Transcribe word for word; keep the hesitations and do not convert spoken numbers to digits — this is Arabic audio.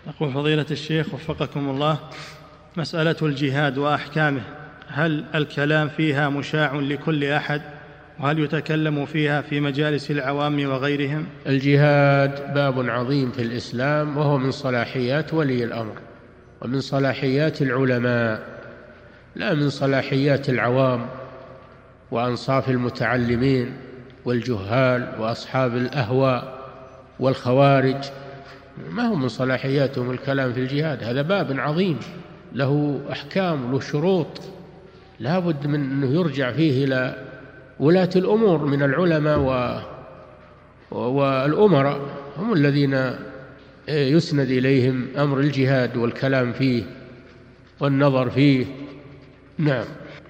يقول فضيلة الشيخ وفقكم الله: مسألة الجهاد وأحكامه، هل الكلام فيها مشاع لكل أحد؟ وهل يتكلم فيها في مجالس العوام وغيرهم؟ الجهاد باب عظيم في الإسلام، وهو من صلاحيات ولي الأمر ومن صلاحيات العلماء، لا من صلاحيات العوام وأنصاف المتعلمين والجهال وأصحاب الأهواء والخوارج. ما هو من صلاحياتهم الكلام في الجهاد. هذا باب عظيم له أحكام وله شروط، لا بد من أنه يرجع فيه إلى ولاة الأمور من العلماء والأمراء، هم الذين يسند إليهم أمر الجهاد والكلام فيه والنظر فيه. نعم.